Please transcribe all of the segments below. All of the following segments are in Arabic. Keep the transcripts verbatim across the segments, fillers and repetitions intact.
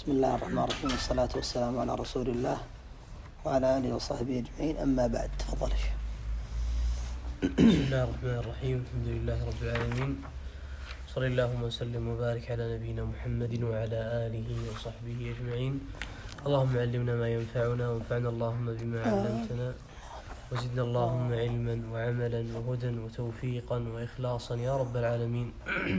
بسم الله الرحمن الرحيم، والصلاة والسلام على رسول الله وعلى آله وصحبه أجمعين، أما بعد. تفضل. بسم الله الرحمن الرحيم، الحمد لله رب العالمين، صلى اللهم وسلم وبارك على نبينا محمد وعلى آله وصحبه أجمعين. اللهم علمنا ما ينفعنا وانفعنا اللهم بما علمتنا، وزدنا اللهم علما وعملا وهدى وتوفيقا وإخلاصا يا رب العالمين.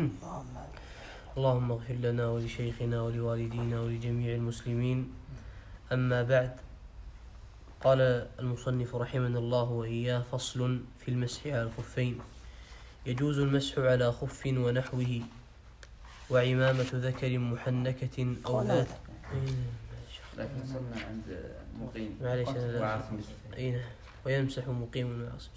اللهم اغفر لنا ولشيخنا ولوالدينا ولجميع المسلمين. أما بعد، قال المصنف رحمنا الله وإياه: فصل في المسح على الخفين. يجوز المسح على خف ونحوه وعمامة ذكر محنكة أو ذات. لكن صرنا عند مقيم معليش وعاصم. أين ويمسح مقيم وعاصم.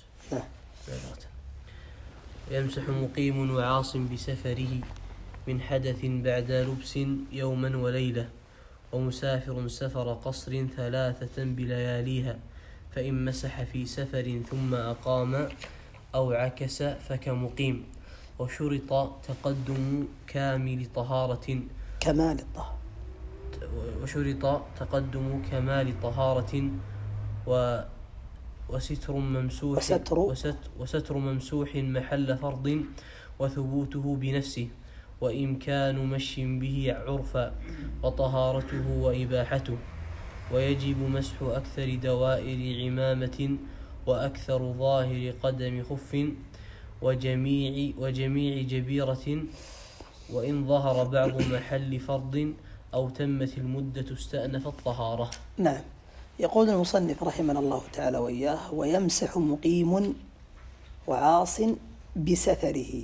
يمسح مقيم وعاصم بسفره من حدث بعد لبس يوما وليلة، ومسافر سفر قصر ثلاثة بلياليها، فإن مسح في سفر ثم أقام أو عكس فكمقيم. وشرط تقدم كامل طهارة كمال الطهارة وشرط تقدم كمال طهارة و وستر ممسوح وستر, وستر, وستر ممسوح محل فرض وثبوته بنفسه، وإمكان مشي به عرفا، وطهارته وإباحته. ويجب مسح أكثر دوائر عمامة وأكثر ظاهر قدم خف وجميع, وجميع جبيرة، وإن ظهر بعض محل فرض أو تمت المدة استأنف الطهارة. نعم. يقول المصنف رحمنا الله تعالى وإياه: ويمسح مقيم وعاص بسفره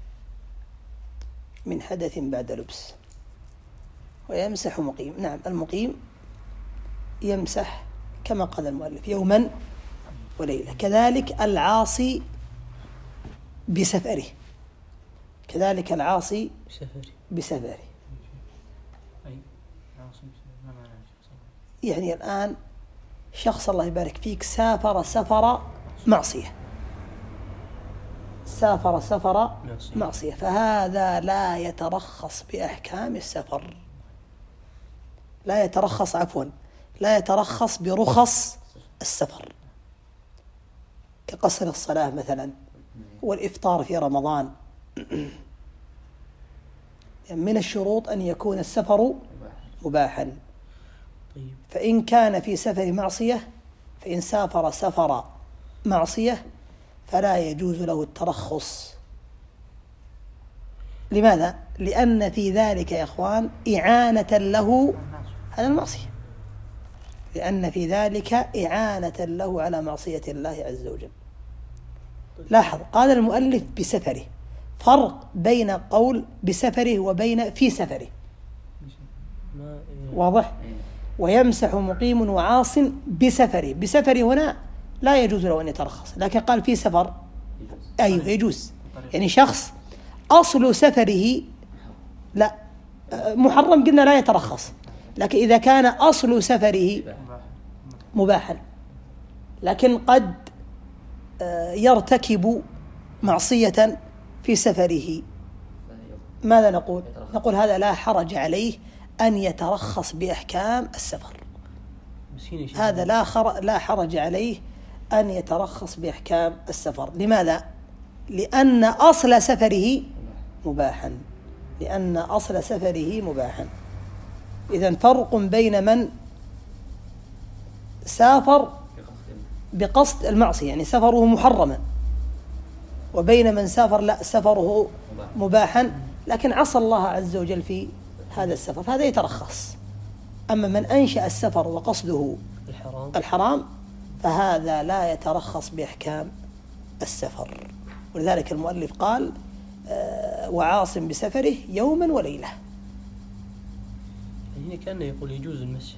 من حدث بعد لبس. ويمسح مقيم، نعم، المقيم يمسح كما قال المؤلف يوما وليلة. كذلك العاصي بسفره، كذلك العاصي بسفره. يعني الآن شخص الله يبارك فيك سافر سفر معصية، سافر سفر معصية، فهذا لا يترخص بأحكام السفر، لا يترخص عفوا لا يترخص برخص السفر، كقصر الصلاة مثلا والإفطار في رمضان. من الشروط أن يكون السفر مباحا. فإن كان في سفر معصية، فإن سافر سفر معصية فلا يجوز له الترخص. لماذا؟ لأن في ذلك يا إخوان إعانة له على المعصية، لأن في ذلك إعانة له على معصية الله عز وجل. لاحظ، قال المؤلف بسفره، فرق بين قول بسفره وبين في سفره، واضح؟ ويمسح مقيم وعاص بسفره. بسفره هنا لا يجوز له أن يترخص، لكن قال في سفر أيوه يجوز. يعني شخص أصل سفره لا محرم، قلنا لا يترخص، لكن إذا كان أصل سفره مباحا لكن قد يرتكب معصية في سفره، ماذا نقول؟ نقول هذا لا حرج عليه أن يترخص بأحكام السفر. هذا لا خر... لا حرج عليه أن يترخص بأحكام السفر. لماذا؟ لأن أصل سفره مباحا، لأن أصل سفره مباحا. إذن فرق بين من سافر بقصد المعصية، يعني سفره محرما، وبين من سافر لا سفره مباحا لكن عصى الله عز وجل في هذا السفر، هذا يترخص. أما من أنشأ السفر وقصده الحرام, الحرام فهذا لا يترخص بأحكام السفر. ولذلك المؤلف قال آه وعاصم بسفره يوما وليلة. هنا كان يقول يجوز المسح،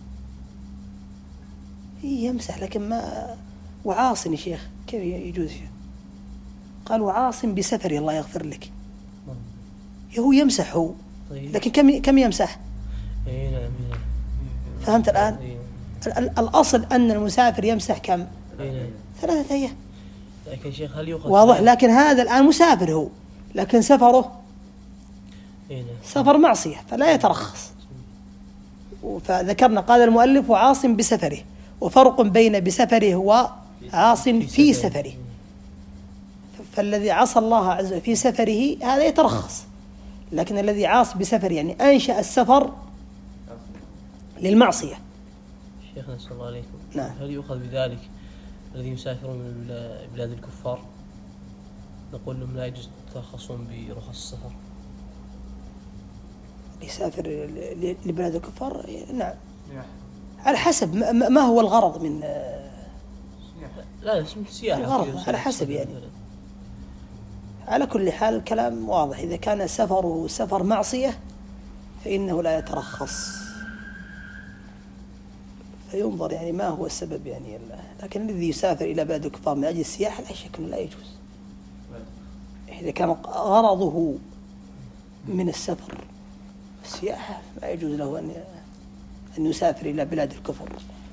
يمسح لكن ما وعاصم يا شيخ، كيف يجوز؟ قال وعاصم بسفره، الله يغفر لك، هو يمسح هو، لكن كم كم يمسح؟ اي نعم. فهمت الآن؟ الأصل أن المسافر يمسح كم؟ ثلاثة أيام. لكن شيخ هل يؤخذ واضح؟ لكن هذا الآن مسافر هو، لكن سفره سفر معصية فلا يترخص. فذكرنا قال المؤلف وعاصم بسفره، وفرق بين بسفره وعاصم في سفره. فالذي عصى الله عز وجل في سفره هذا يترخص، لكن الذي عاص بسفر يعني أنشأ السفر للمعصية. شيخنا صلى الله عليكم، نعم. هل يؤخذ بذلك الذين يسافرون من بلاد الكفار نقول لهم لا يجوز ترخصون برخص السفر؟ يسافر لبلاد الكفار نعم، على حسب ما هو الغرض من لا اسم سياحة، الغرض على حسب يعني. على كل حال الكلام واضح، إذا كان سفره سفر معصية فإنه لا يترخص، فينظر يعني ما هو السبب يعني. لكن الذي يسافر إلى بلاد الكفار من أجل السياحة لا شك أنه لا يجوز. إذا كان غرضه من السفر السياحة لا يجوز له أن أن يسافر إلى بلاد الكفر.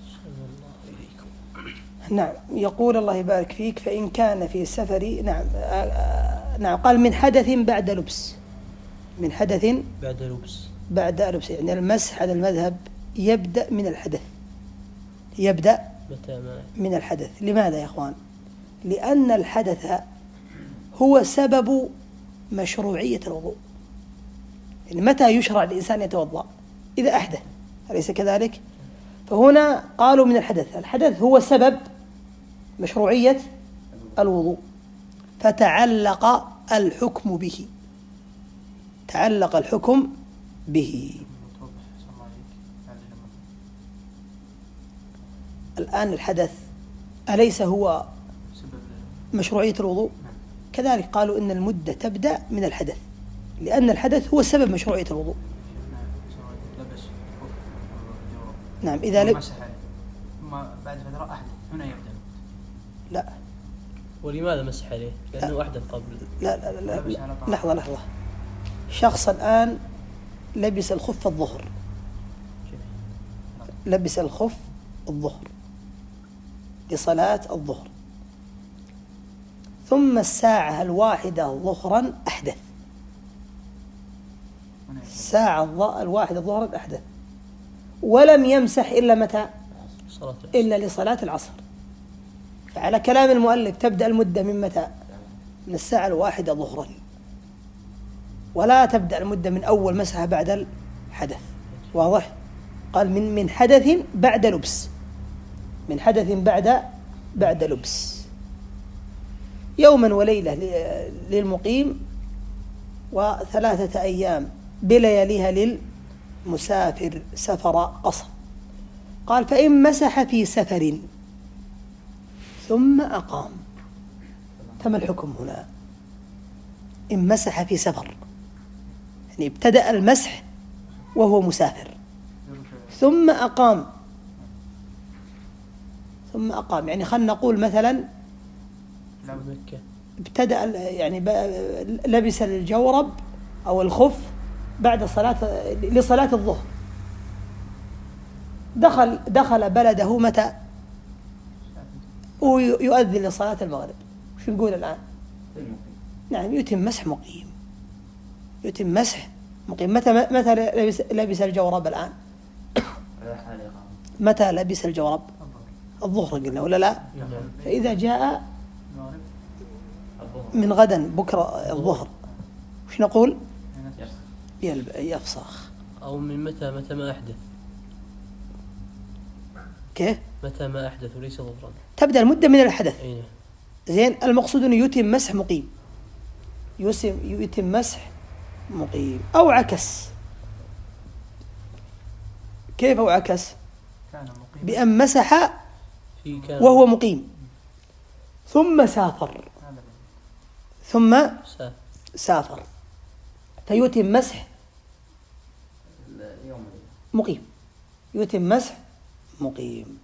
نعم. يقول الله يبارك فيك فإن كان في السفر نعم نعم قال من حدث بعد لبس، من حدث بعد لبس بعد لبس يعني المسح على المذهب يبدأ من الحدث، يبدأ من الحدث. لماذا يا أخوان؟ لأن الحدث هو سبب مشروعية الوضوء. يعني متى يشرع الإنسان يتوضأ؟ إذا أحدث، أليس كذلك؟ فهنا قالوا من الحدث، الحدث هو سبب مشروعية الوضوء، فتعلق الحكم به، تعلق الحكم به. الآن الحدث أليس هو مشروعية الوضوء؟ كذلك قالوا إن المدة تبدأ من الحدث، لأن الحدث هو سبب مشروعية الوضوء. نعم. إذا لب ثم بعد فترة أحدث هنا يبدأ. لا. ولماذا مسح عليه؟ لأنه أحدث قبل. لا لا لا, لا. لحظة لحظة. شخص الآن لبس الخف الظهر، لبس الخف الظهر لصلاة الظهر، ثم الساعة الواحدة ظهرا أحدث، الساعة الواحدة ظهرا أحدث، ولم يمسح إلا متى؟ إلا لصلاة العصر. فعلى كلام المؤلف تبدأ المدة من متى؟ من الساعة الواحدة ظهرا، ولا تبدأ المدة من أول مسحة بعد الحدث. واضح؟ قال من من حدث بعد لبس، من حدث بعد بعد لبس، يوما وليلة للمقيم وثلاثة أيام بلياليها للمسافر سفر قصر. قال فإن مسح في سفر ثم أقام، فما الحكم هنا؟ إن مسح في سفر يعني ابتدأ المسح وهو مسافر ثم أقام، ثم أقام يعني خلنا نقول مثلا ابتدأ يعني لبس الجورب أو الخف بعد صلاة لصلاة الظهر، دخل دخل بلده متى؟ ويؤذن لصلاة المغرب. شو نقول الآن؟ نعم يتم مسح مقيم، يتم مسح مقيم. متى متى لبس لبس الجورب الآن؟ متى لبس الجورب؟ الظهر قلنا ولا لا؟ فإذا جاء من غدا بكرة الظهر وش نقول؟ يفسخ. أو من متى متى ما أحدث؟ كيف؟ متى ما أحدث وليس ظهرا. تبدأ المدة من الحدث. أيه. زين. المقصود أنه يتم مسح مقيم، يسم يتم مسح مقيم أو عكس. كيف أو عكس؟ بأن مسح وهو مقيم ثم سافر ثم سافر فيتم مسح مقيم، يتم مسح مقيم.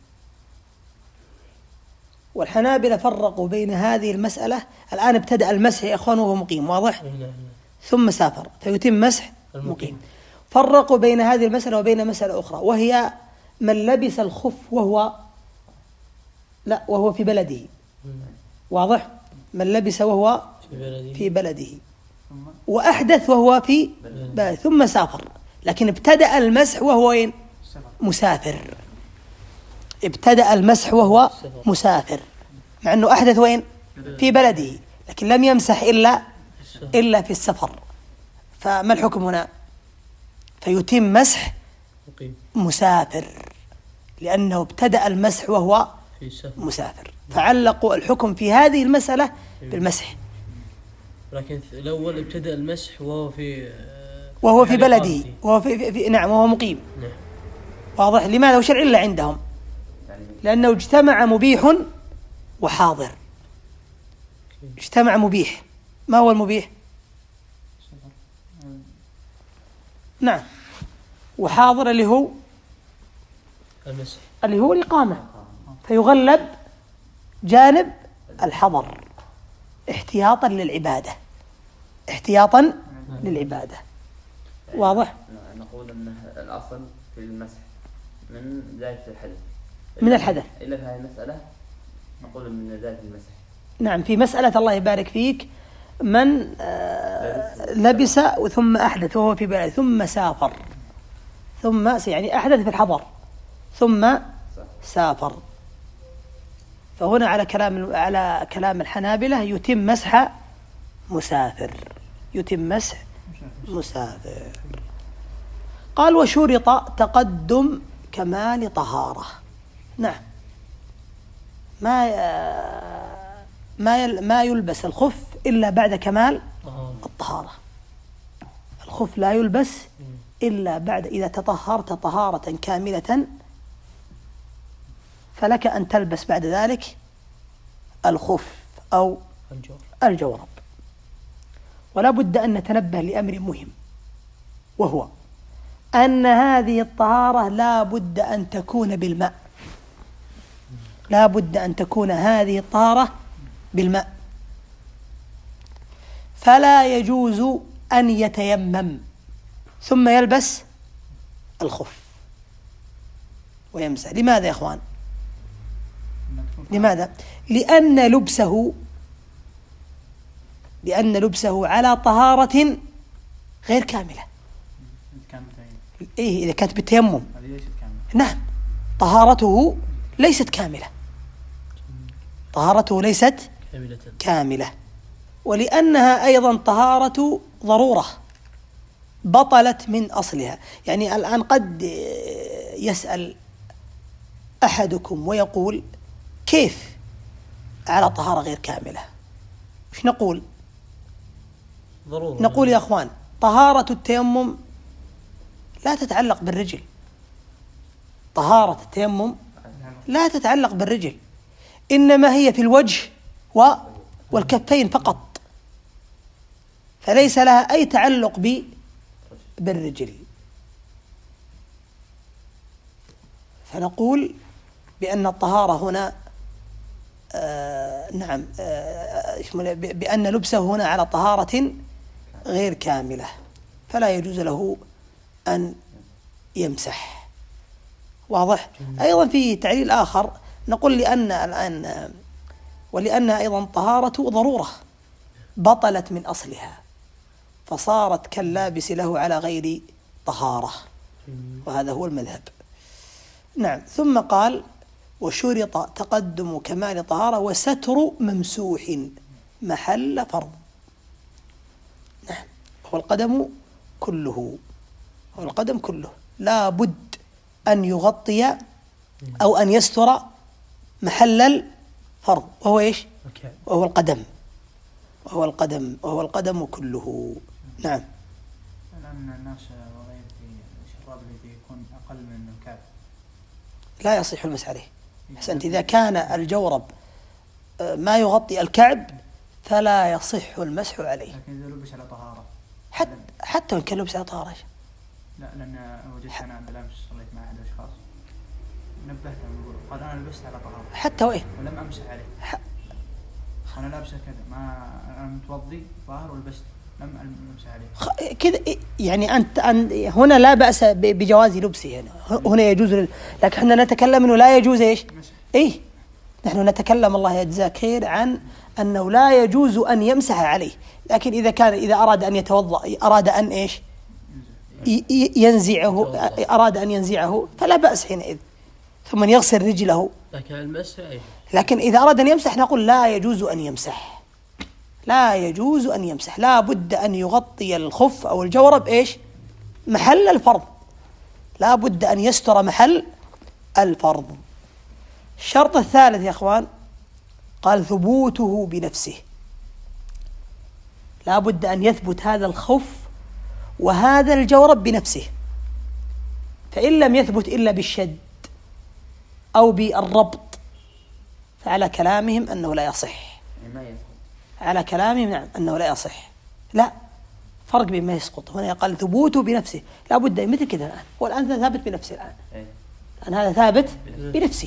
والحنابلة فرقوا بين هذه المسألة. الآن ابتدأ المسح يا أخوان وهو مقيم، واضح؟ ثم سافر فيتم مسح مقيم. فرقوا بين هذه المسألة وبين مسألة أخرى، وهي من لبس الخف وهو لا وهو في بلده، واضح؟ من لبس وهو في بلده وأحدث وهو في بلده ثم سافر، لكن ابتدأ المسح وهو وين؟ مسافر. ابتدأ المسح وهو مسافر، مع أنه أحدث وين؟ في بلده، لكن لم يمسح إلا إلا في السفر. فما الحكم هنا؟ فيتم مسح مسافر، لأنه ابتدأ المسح وهو مسافر، فعلقوا الحكم في هذه المسألة بالمسح. لكن الأول ابتدأ المسح وهو في وهو في بلده، وهو في, في, في نعم وهو مقيم. نعم. واضح. لماذا؟ وش العلة عندهم؟ لأنه اجتمع مبيح وحاضر. اجتمع مبيح. ما هو المبيح؟ نعم. وحاضر اللي هو المسح، اللي هو الإقامة، فيغلب جانب الحضر احتياطا للعبادة، احتياطا للعبادة. واضح؟ نقول أن الأصل في المسح من بداية الحدث، من الحدث، إلا في هذه المسألة نقول من بداية المسح. نعم. في مسألة الله يبارك فيك، من آه لبس ثم أحدث وهو في بلد ثم سافر، ثم يعني أحدث في الحضر ثم سافر، فهنا على كلام على كلام الحنابلة يتم مسح مسافر، يتم مسح مسافر. قال وشرط تقدم كمال طهارة. نعم. ما ما ما يلبس الخف إلا بعد كمال الطهارة. الخف لا يلبس إلا بعد إذا تطهرت طهارة كاملة، فلك أن تلبس بعد ذلك الخف أو الجورب. ولا بد أن نتنبه لأمر مهم، وهو أن هذه الطهارة لا بد أن تكون بالماء، لا بد أن تكون هذه الطهارة بالماء، فلا يجوز أن يتيمم ثم يلبس الخف ويمسح. لماذا يا أخوان؟ لماذا؟ لأن لبسه لأن لبسه على طهارة غير كاملة. إيه إذا كانت بالتيمم، نعم، طهارته ليست كاملة، طهارته ليست كاملة. ولأنها أيضا طهارة ضرورة بطلت من أصلها. يعني الآن قد يسأل أحدكم ويقول كيف على طهارة غير كاملة؟ وش نقول؟ ضرورة. نقول يا أخوان طهارة التيمم لا تتعلق بالرجل، طهارة التيمم لا تتعلق بالرجل، إنما هي في الوجه والكفين فقط، فليس لها أي تعلق بالرجل. فنقول بأن الطهارة هنا آه نعم آه بأن لبسه هنا على طهارة غير كاملة، فلا يجوز له أن يمسح. واضح؟ أيضا في تعليل آخر نقول لأن الآن ولأنها أيضا طهارة ضرورة بطلت من أصلها، فصارت كاللابس له على غير طهارة، وهذا هو المذهب. نعم. ثم قال وشرط تقدم كمال طهارة وستر ممسوح محل فرض. نعم. هو القدم كله، هو القدم كله لا بد أن يغطي أو أن يستر محل الفرض، وهو إيش؟ وهو القدم، وهو القدم وهو القدم كله. نعم. الآن الناس وغير في الشراب الذي يكون أقل من الكعب لا يصح المسح عليه. أحسنت. إذا كان الجورب ما يغطي الكعب فلا يصح المسح عليه. لكن إذا لبس على طهارة حتى حتى وإن كان لبس على طهارة. لا، لأن وجدت أنا عند الأمس صليت مع أحد الأشخاص نبهته قال أنا لبست على طهارة حتى وإيه ولم أمسح عليه. ح... أنا لابسه كذا، ما أنا متوضي ظاهر ولبست لم أمسح عليه. خ... كذا يعني أنت أن... هنا لا بأس ب... بجواز لبسه، هنا هنا يجوز ل... لكن احنا نتكلم إنه لا يجوز إيش؟ إيه نحن نتكلم الله يجزاك خير عن أنه لا يجوز أن يمسح عليه، لكن إذا كان إذا أراد أن يتوضأ أراد أن إيش ينزعه، أراد أن ينزعه فلا بأس حينئذ، ثم يغسل رجله. لكن المسح أي. لكن إذا أراد أن يمسح نقول لا يجوز أن يمسح، لا يجوز أن يمسح، لا بد أن يغطي الخف أو الجورب إيش؟ محل الفرض، لا بد أن يستر محل الفرض. الشرط الثالث يا أخوان قال ثبوته بنفسه، لا بد أن يثبت هذا الخف وهذا الجورب بنفسه، فإن لم يثبت إلا بالشد أو بالربط فعلى كلامهم أنه لا يصح، على كلامهم نعم أنه لا يصح. لا فرق بين ما يسقط، هنا قال ثبوته بنفسه، لا بد مثل كذا الآن، هو الآن ثابت بنفسه الآن، الآن هذا ثابت بنفسه.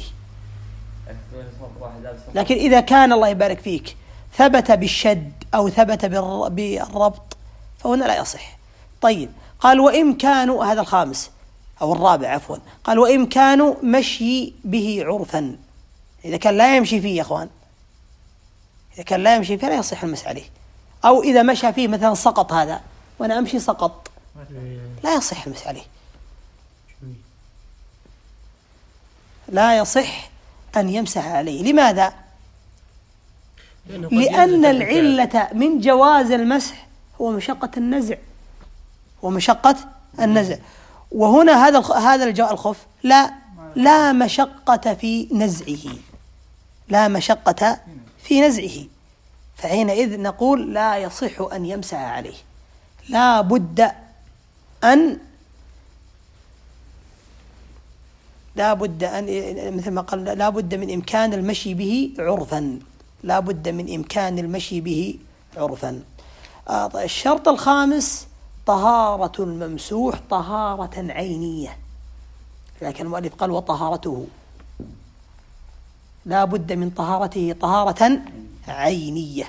لكن إذا كان الله يبارك فيك ثبت بالشد أو ثبت بالربط فهنا لا يصح. طيب قال وإمكانه، هذا الخامس أو الرابع عفوا، قال وإمكانه مشي به عرفا، إذا كان لا يمشي فيه يا أخوان، إذا كان لا يمشي فيه لا يصح المسح عليه، أو إذا مشى فيه مثلا سقط هذا وأنا أمشي سقط لا يصح المسح عليه، لا يصح أن يمسح عليه. لماذا؟ لأن العلة من جواز المسح هو مشقة النزع، ومشقة النزع، وهنا هذا هذا الجاء الخف لا لا مشقة في نزعه، لا مشقة في نزعه، فحينئذ نقول لا يصح أن يمسح عليه، لا بد أن لا بد أن مثل ما قال لا بد من إمكان المشي به عرفا، لا بد من إمكان المشي به عرفا. الشرط الخامس طهارة الممسوح طهارة عينية، لكن المؤلف قال وطهارته، لا بد من طهارته طهارة عينية.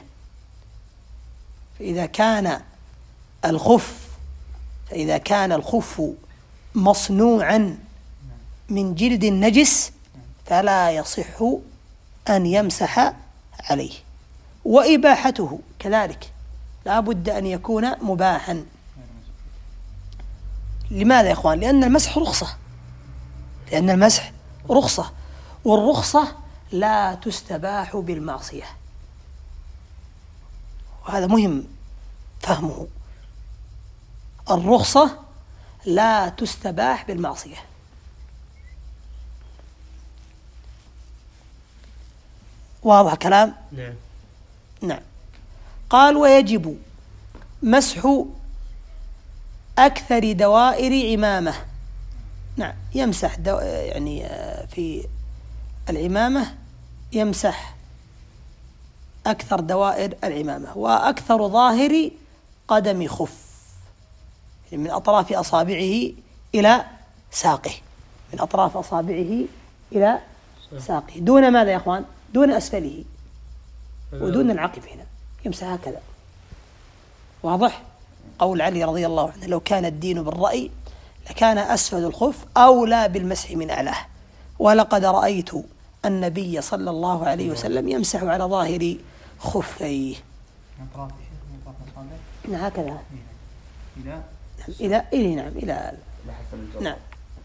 فإذا كان الخف فإذا كان الخف مصنوعا من جلد نجس فلا يصح أن يمسح عليه، وإباحته كذلك لا بد أن يكون مباحا. لماذا يا إخوان؟ لأن المسح رخصة، لأن المسح رخصة، والرخصة لا تستباح بالمعصية، وهذا مهم فهمه، الرخصة لا تستباح بالمعصية. واضح كلام؟ نعم. نعم. قال ويجب مسح أكثر دوائر عمامة، نعم يمسح دو... يعني في العمامة يمسح أكثر دوائر العمامة، وأكثر ظاهر قدم خف، يعني من أطراف أصابعه إلى ساقه، من أطراف أصابعه إلى ساقه، دون ماذا يا أخوان؟ دون أسفله ودون العقب، هنا يمسح هكذا. واضح؟ قول علي رضي الله عنه لو كان الدين بالرأي لكان أسفل الخف أولى بالمسح من أعلاه، ولقد رأيت النبي صلى الله عليه وسلم يمسح على ظاهر خفيه. نعم هكذا إلى إلى إلى نعم إلى نعم.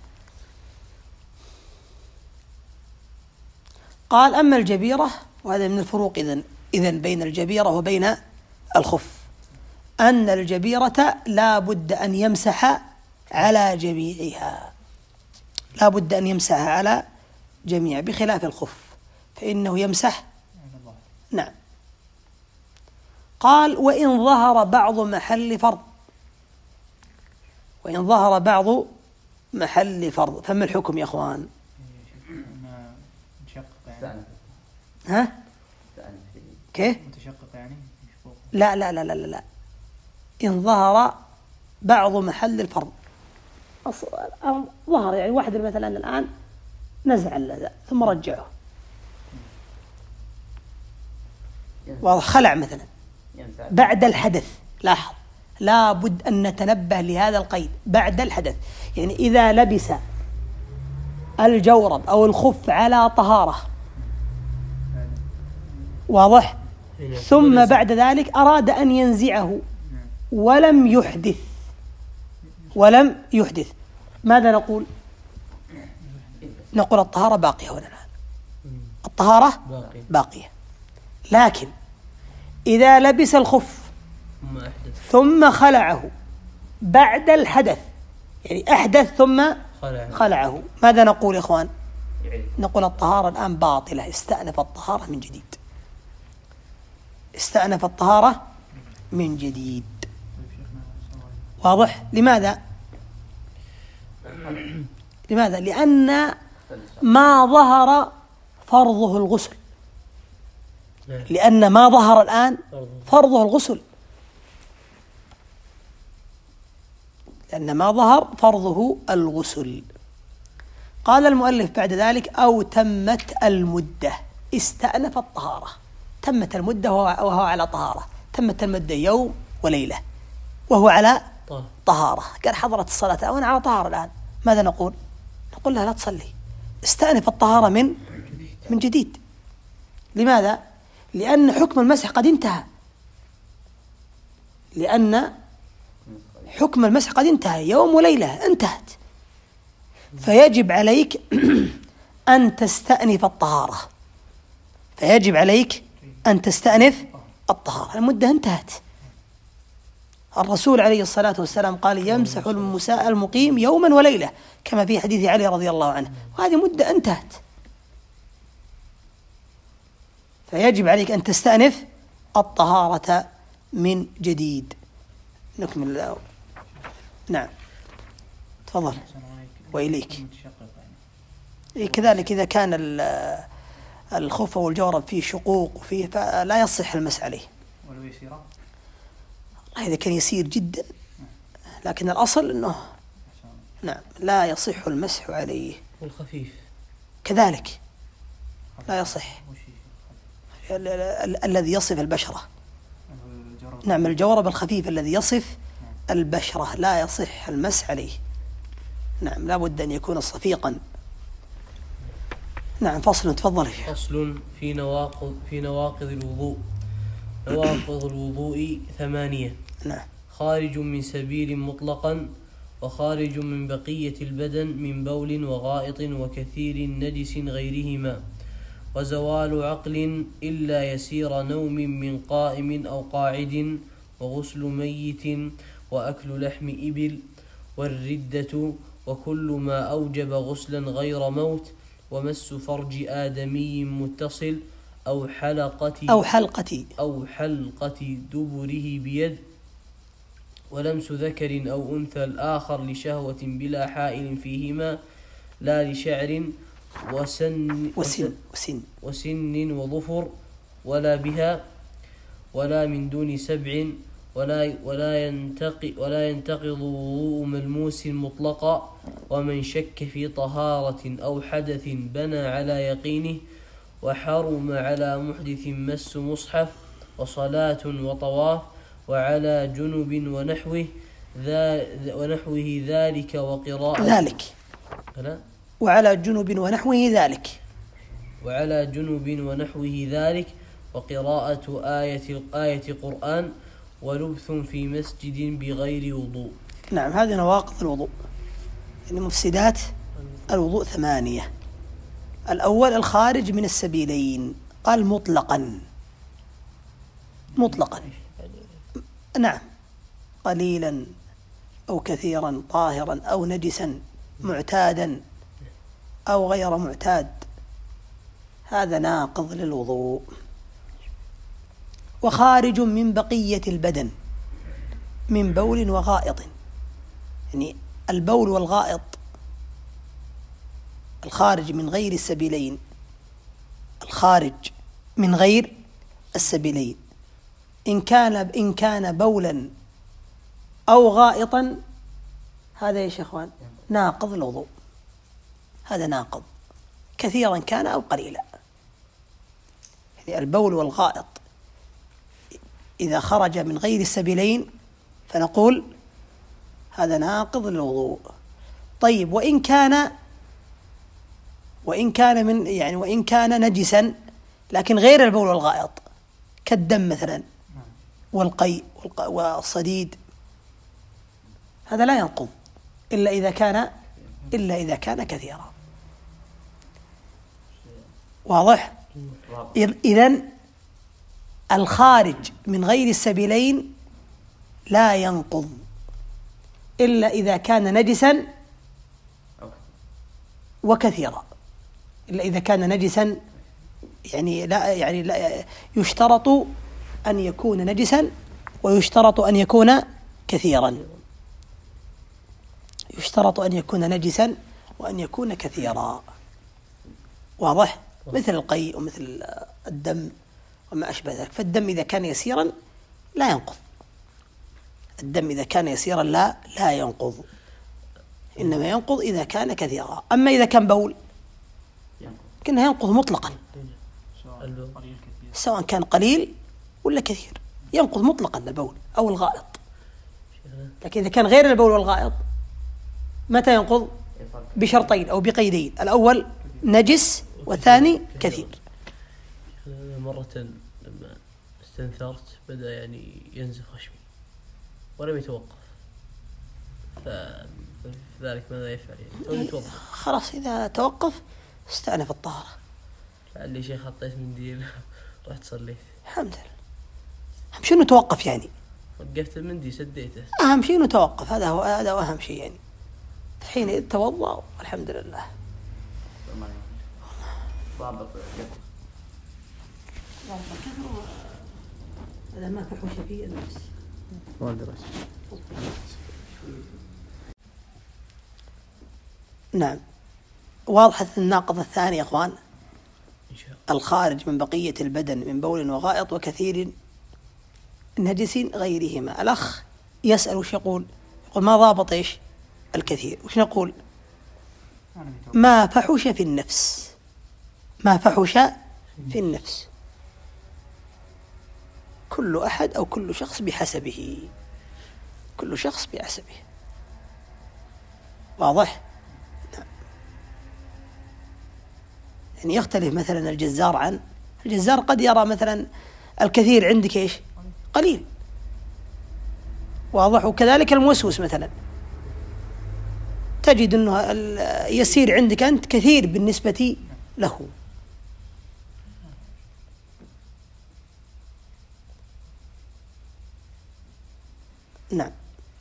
قال أما الجبيرة، وهذا من الفروق إذن إذن بين الجبيرة وبين الخف، أن الجبيرة لا بد أن يمسح على جميعها، لا بد أن يمسح على جميع، بخلاف الخف فإنه يمسح نعم. قال وإن ظهر بعض محل فرض، وإن ظهر بعض محل فرض فما الحكم يا أخوان؟ ها؟ كيف؟ متشقق يعني؟ لا لا لا لا لا إن ظهر بعض محل الفرض، ظهر يعني واحد مثلا الآن نزع اللذة ثم رجعه، وخلع مثلا بعد الحدث، لاحظ لا بد أن نتنبه لهذا القيد، بعد الحدث، يعني إذا لبس الجورب أو الخف على طهارة، واضح؟ ثم بعد ذلك أراد أن ينزعه ولم يحدث، ولم يحدث، ماذا نقول؟ نقول الطهارة باقية هنا الآن، الطهارة باقي. باقية. لكن إذا لبس الخف ثم أحدث ثم خلعه بعد الحدث، يعني أحدث ثم خلع خلعه، ماذا نقول يا إخوان؟ يعيد. نقول الطهارة الآن باطلة، استأنف الطهارة من جديد، استأنف الطهارة من جديد. واضح؟ لماذا؟ لماذا؟ لأن ما ظهر فرضه الغسل، لأن ما ظهر الآن فرضه الغسل، لأن ما ظهر فرضه الغسل. قال المؤلف بعد ذلك: أو تمت المدة، استأنف الطهارة، تمت المدة وهو على طهارة، تمت المدة يوم وليلة وهو على طهارة، قال حضرت الصلاة وأنا على طهارة الآن، ماذا نقول؟ نقول له لا تصلي، استأنف الطهارة من من جديد. لماذا؟ لأن حكم المسح قد انتهى، لأن حكم المسح قد انتهى، يوم وليلة انتهت، فيجب عليك أن تستأنف الطهارة، فيجب عليك أن تستأنف الطهارة، المدة انتهت. الرسول عليه الصلاة والسلام قال: يمسح المساء المقيم يوما وليلة، كما في حديث علي رضي الله عنه، وهذه مدة انتهت، فيجب عليك أن تستأنف الطهارة من جديد. نكمل الآن. نعم تفضل. وإليك. كذلك إذا كان الخف والجورب فيه شقوق وفيه، فلا يصح المسح عليه. ولو يسيرا؟ إذا كان يسير جدا، لكن الأصل أنه نعم لا يصح المسح عليه. والخفيف كذلك لا يصح، الذي يصف البشرة. نعم الجورب الخفيف الذي يصف البشرة لا يصح المسح عليه. نعم لا بد أن يكون صفيقا. نعم فصل. تفضل. فصل في نواقض في نواقض الوضوء. نواقض الوضوء ثمانية. نعم. خارج من سبيل مطلقا، وخارج من بقية البدن من بول وغائط وكثير نجس غيرهما، وزوال عقل إلا يسير نوم من قائم أو قاعد، وغسل ميت، وأكل لحم إبل، والردة، وكل ما أوجب غسلا غير موت، ومس فرج آدمي متصل أو حلقة أو حلقة أو حلقة دبره بيد، ولمس ذكر أو أنثى الآخر لشهوة بلا حائل فيهما، لا لشعر وسن وسن وسن, وسن وظفر، ولا بها، ولا من دون سبع، ولا ولا ينتقض ولا ينتقض وضوء ملموس مطلقا. ومن شك في طهارة أو حدث بنى على يقينه، وحرم على محدث مس مصحف وصلاة وطواف، وعلى جنب ونحوه ذا ونحوه ذلك وقراءة ذلك ألا؟ وعلى جنب ونحوه ذلك وعلى جنب ونحوه ذلك وقراءة آية آية قرآن، ولبث في مسجد بغير وضوء. نعم هذه نواقض الوضوء، يعني مفسدات الوضوء ثمانية. الأول الخارج من السبيلين، قال مطلقا مطلقا نعم قليلا أو كثيرا، طاهرا أو نجسا، معتادا أو غير معتاد، هذا ناقض للوضوء. وخارج من بقية البدن من بول وغائط، يعني البول والغائط الخارج من غير السبيلين، الخارج من غير السبيلين إن كان إن كان بولا أو غائطا، هذا يا شيخوان ناقض الوضوء، هذا ناقض كثيرا كان أو قليلا. يعني البول والغائط إذا خرج من غير السبيلين فنقول هذا ناقض للوضوء. طيب وإن كان وإن كان من يعني وإن كان نجسا لكن غير البول والغائط، كالدم مثلا والقيء والصديد، هذا لا ينقض إلا إذا كان إلا إذا كان كثيرا. واضح؟ إذن الخارج من غير السبيلين لا ينقض إلا إذا كان نجسا وكثيرا، إلا إذا كان نجسا يعني لا يعني لا يشترط أن يكون نجسا ويشترط أن يكون كثيرا، يشترط أن يكون نجسا وأن يكون كثيرا. واضح؟ مثل القيء ومثل الدم وما أشبه ذلك. فالدم إذا كان يسيرا لا ينقض، الدم إذا كان يسيرا لا لا ينقض، إنما ينقض إذا كان كثيرا. أما إذا كان بول كأنه ينقض مطلقا، سواء كان قليل ولا كثير ينقض مطلقا البول أو الغائط. لكن إذا كان غير البول والغائط متى ينقض؟ بشرطين أو بقيدين: الأول نجس والثاني كثير. مرة لما استنثرت بدأ يعني ينزف خشمي ولم يتوقف، فذلك ماذا يفعل؟ يعني يتوقف خلاص، إذا توقف استأنف الطهارة. قال لي شيخ حطيت منديل رحت صليت الحمد لله. أهم شيء إنه توقف، يعني وقفت المنديل سديته، أهم شيء إنه توقف، هذا هو هذا أهم شيء. يعني حين توضأ والحمد لله. هذا ما فحوش فيه النفس. نعم. واضحة الناقض الثاني يا أخوان، الخارج من بقية البدن من بول وغائط وكثير نجس غيرهما. الأخ يسأل وش يقول؟ يقول ما ضابط إيش الكثير؟ وش نقول؟ ما فحوش في النفس، ما فحوش في النفس. كل أحد أو كل شخص بحسبه، كل شخص بحسبه. واضح؟ يعني يختلف مثلا الجزار عن الجزار، قد يرى مثلا الكثير عندك إيش قليل. واضح؟ وكذلك الموسوس مثلا تجد أنه يسير عندك أنت كثير بالنسبة له. نعم.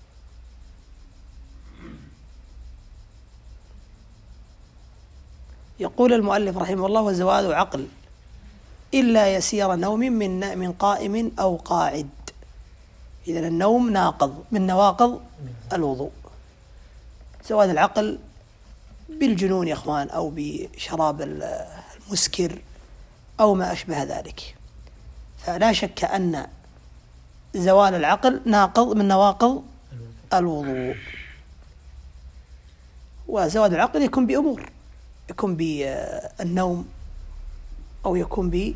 يقول المؤلف رحمه الله: وزوال عقل إلا يسير نوم من من قائم أو قاعد. إذن النوم ناقض من نواقض الوضوء. زوال العقل بالجنون يا أخوان، أو بشراب المسكر أو ما أشبه ذلك. فلا شك أن زوال العقل ناقض من نواقض الوضوء. وزوال العقل يكون بأمور، يكون بالنوم أو يكون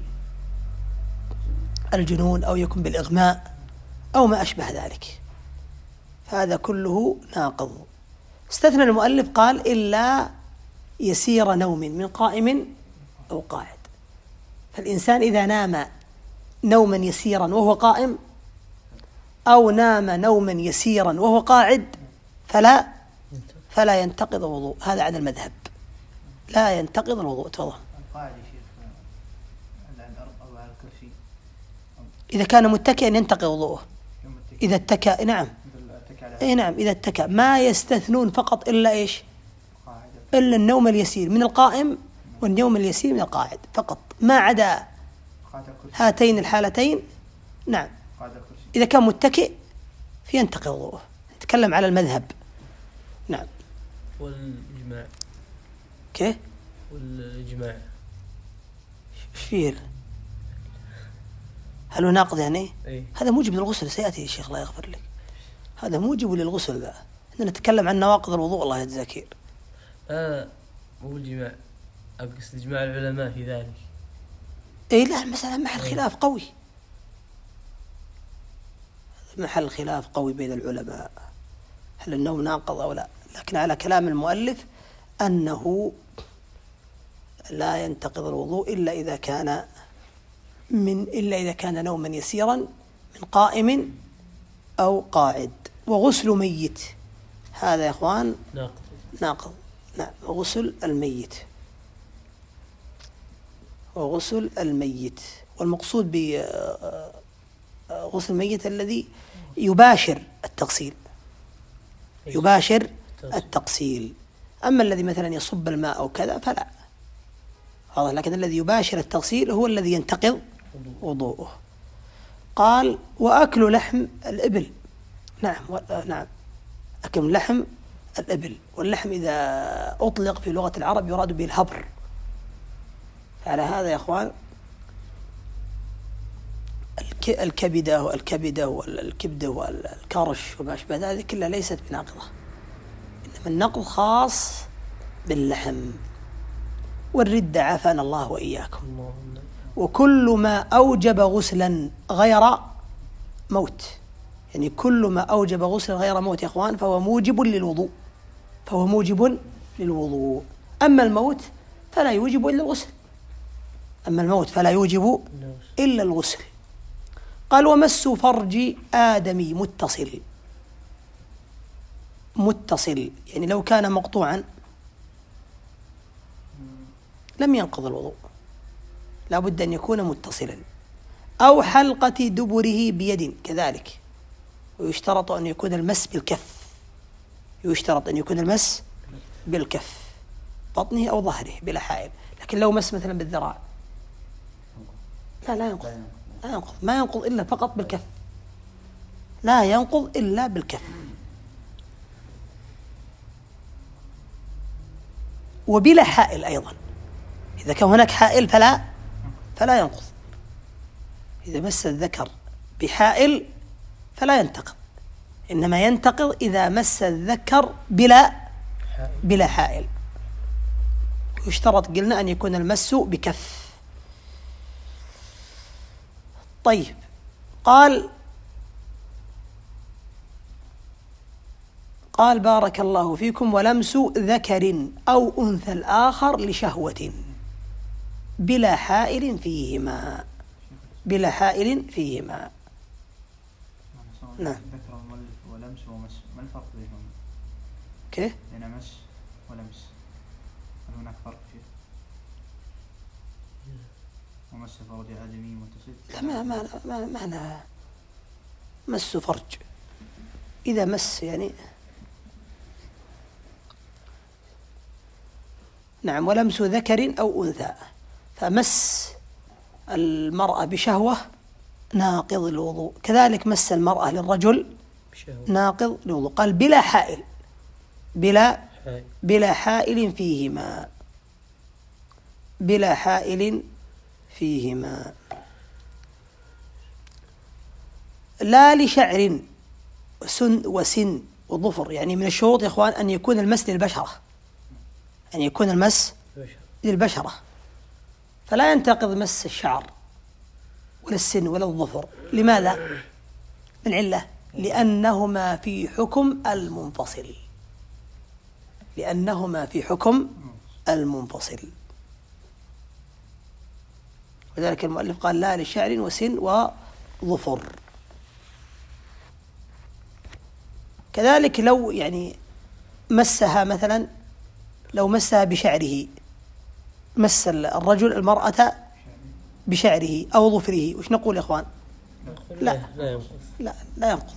بالجنون أو يكون بالإغماء أو ما أشبه ذلك، فهذا كله ناقض. استثنى المؤلف قال: إلا يسير نوم من قائم أو قاعد. فالإنسان إذا نام نوما يسيرا وهو قائم أو نام نوما يسيرا وهو قاعد فلا فلا ينتقض الوضوء. هذا على المذهب، لا ينتقض الوضوء. تفضل. القاعد يا شيخ على الأرض أو على الكرسي، إذا كان متكئا ينتقض وضوءه. إذا اتكأ، نعم، إيه نعم، إذا اتكأ. ما يستثنون فقط إلا إيش؟ إلا النوم اليسير من القائم والنوم اليسير من القاعد فقط، ما عدا هاتين الحالتين. نعم، إذا كان متكئ فينتقض وضوءه. نتكلم على المذهب. نعم. والإجماع كيف؟ والإجماع ايش فيه؟ هل هو ناقض يعني؟ أي. هذا موجب للغسل، سيأتي يا شيخ الله يغفر لك. هذا موجب للغسل ذا. احنا نتكلم عن نواقض الوضوء، الله يجزاك خير. آه مو الجماع، أقصد إجماع العلماء في ذلك. إيه لا، المسألة محل خلاف قوي، محل خلاف قوي بين العلماء هل النوم ناقض أو لا. لكن على كلام المؤلف أنه لا ينتقض الوضوء إلا إذا كان من إلا إذا كان نوما يسيرا من قائم أو قاعد. وغسل ميت هذا يا إخوان ناقض ناقض. نعم. غسل الميت، وغسل الميت، والمقصود بغسل الميت الذي يباشر التغسيل، يباشر التغسيل. أما الذي مثلا يصب الماء أو كذا فلا، واضح. لكن الذي يباشر التغسيل هو الذي ينتقض وضوءه. قال وأكل لحم الإبل. نعم و... نعم أكل لحم الإبل، واللحم إذا أطلق في لغة العرب يراد به الهبر. على هذا يا أخوان الكبدة والكبدة والكبدة والكرش وما أشبه ذلك كلها ليست بناقضة، إنما النقض خاص باللحم. والردة عافانا الله وإياكم. وكل ما أوجب غسلا غير موت، يعني كل ما أوجب غسلا غير موت يا أخوان فهو موجب للوضوء، فهو موجب للوضوء. أما الموت فلا يوجب إلا الغسل، أما الموت فلا يوجب إلا الغسل. قال ومس فرج آدمي متصل. متصل يعني لو كان مقطوعا لم ينقض الوضوء، لا بد أن يكون متصلا. أو حلقة دبره بيد كذلك، ويشترط أن يكون المس بالكف، يشترط أن يكون المس بالكف بطنه أو ظهره بلا حائل. لكن لو مس مثلا بالذراع لا لا ينقض، لا ينقض، ما ينقض إلا فقط بالكف، لا ينقض إلا بالكف. وبلا حائل أيضا، إذا كان هناك حائل فلا فلا ينقض. إذا مس الذكر بحائل فلا ينتقض، إنما ينتقض إذا مس الذكر بلا بلا حائل. يشترط قلنا أن يكون المس بكف. طيب قال قال بارك الله فيكم ولمس ذكر أو أنثى الآخر لشهوة بلا حائل فيهما، بلا حائل فيهما. نعم. ذكر ولمس ومس، ما الفرق بينهم؟ كيف؟ بين مس ولمس هل هناك فرق فيه؟ ومس فرج آدمي متصل؟ لا ما ما ما معنى مس فرج إذا مس يعني. نعم. ولمس ذكر أو أنثى، فمس المرأة بشهوة ناقض الوضوء، كذلك مس المرأة للرجل ناقض الوضوء. قال بلا حائل، بلا بلا حائل فيهما، بلا حائل فيهما. لا لشعر وسن وسن وظفر، يعني من الشروط يا إخوان أن يكون المس للبشرة، أن يكون المس للبشرة، فلا ينتقض مس الشعر ولا السن ولا الظفر. لماذا؟ العلة لأنهما في حكم المنفصل، لأنهما في حكم المنفصل. وذلك المؤلف قال لا لشعر وسن وظفر. كذلك لو يعني مسها مثلا، لو مسها بشعره، مس الرجل المرأة بشعره أو ظفره، وش نقول يا إخوان؟ لا لا ينقض، لا لا ينقض.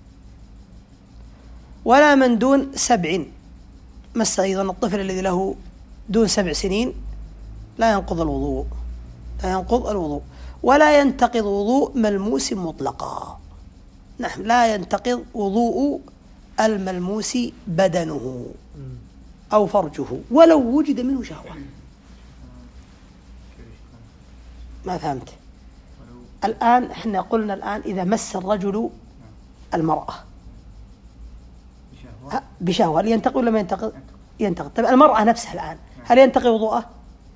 ولا من دون سبع، مس أيضا الطفل الذي له دون سبع سنين لا ينقض الوضوء، لا ينقض الوضوء. ولا ينتقض وضوء ملموس مطلقا. نعم. لا ينتقض وضوء الملموس بدنه أو فرجه ولو وجد منه شهوة. ما فهمت؟ الآن احنا قلنا الآن إذا مس الرجل المرأة بشهوة هل ينتقض ولا ما ينتقض؟ ينتقض. طيب المرأة نفسها الآن هل ينتقض وضوءها؟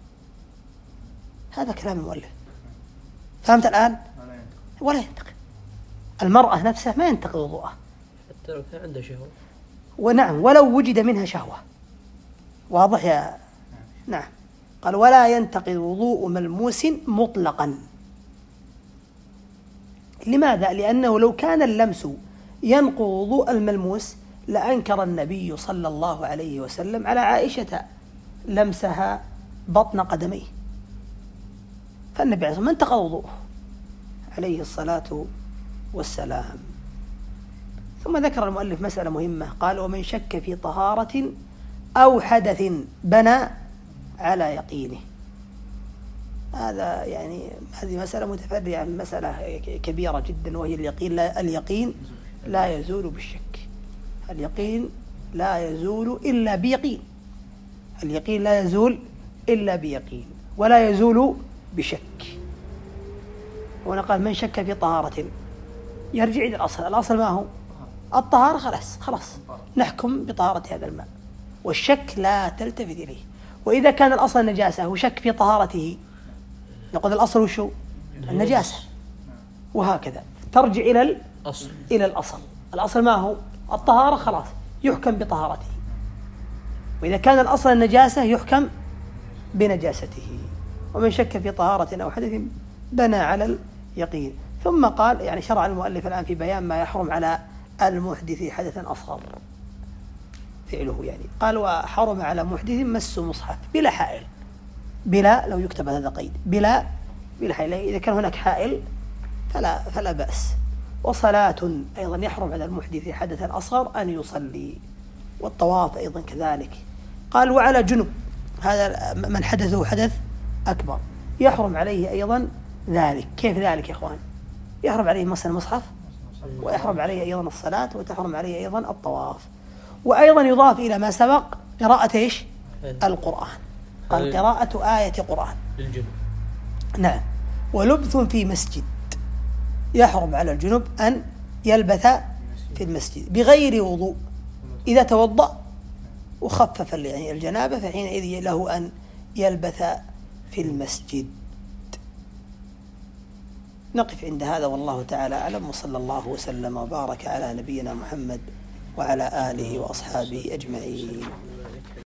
هذا كلام المؤلف. فهمت الآن؟ ولا ينتقض. المرأة نفسها ما ينتقض وضوءها حتى لو كان عنده شهوة. ونعم ولو وجد منها شهوة. واضح يا نعم. قال ولا ينتقض وضوء ملموس مطلقا. لماذا؟ لأنه لو كان اللمس ينقض وضوء الملموس لأنكر النبي صلى الله عليه وسلم على عائشة لمسها بطن قدميه، فالنبي عليه الصلاة والسلام انتقض وضوءه عليه الصلاة والسلام. ثم ذكر المؤلف مسألة مهمة، قال: ومن شك في طهارة أو حدث بنى على يقينه. هذا يعني هذه مسألة متفرعة من مسألة كبيرة جدا، وهي اليقين. لا اليقين لا يزول بالشك، اليقين لا يزول إلا بيقين، اليقين لا يزول إلا بيقين ولا يزول بشك. هنا قال: من شك في طهارة، يرجع إلى الأصل. الأصل ما هو؟ الطهارة. خلاص خلاص نحكم بطهارة هذا الماء، والشك لا تلتفت إليه. وإذا كان الأصل النجاسة وشك في طهارته، نقول الأصل وشو؟ النجاسة، وهكذا ترجع إلى الأصل. إلى الأصل الأصل ما هو؟ الطهارة. خلاص يحكم بطهارته. وإذا كان الأصل النجاسة يحكم بنجاسته. ومن شك في طهارة أو حدث بنى على اليقين. ثم قال، يعني شرع المؤلف الآن في بيان ما يحرم على المحدث حدثا أصغر فعله، يعني قال: وحرم على محدث مس مصحف بلا حائل. بلا، لو يكتب هذا قيد، بلا بلا حائل. إذا كان هناك حائل فلا فلا بأس. وصلاة أيضا يحرم على المحدث حدثا أصغر أن يصلي، والطواف أيضا كذلك. قال: وعلى جنب، هذا من حدثه حدث أكبر يحرم عليه أيضا ذلك. كيف ذلك يا إخوان؟ يحرم عليه مس المصحف، ويحرم عليه أيضا الصلاة، وتحرم عليه أيضا الطواف. وأيضا يضاف إلى ما سبق قراءة إيش؟ القرآن. قال: قراءة آية قرآن للجنب. نعم. ولبث في مسجد، يحرم على الجنب أن يلبث في المسجد بغير وضوء. إذا توضأ وخفف يعني الجنابة فحينئذ له أن يلبث في المسجد. نقف عند هذا والله تعالى أعلم، وصلى الله وسلم وبارك على نبينا محمد وعلى آله وأصحابه أجمعين.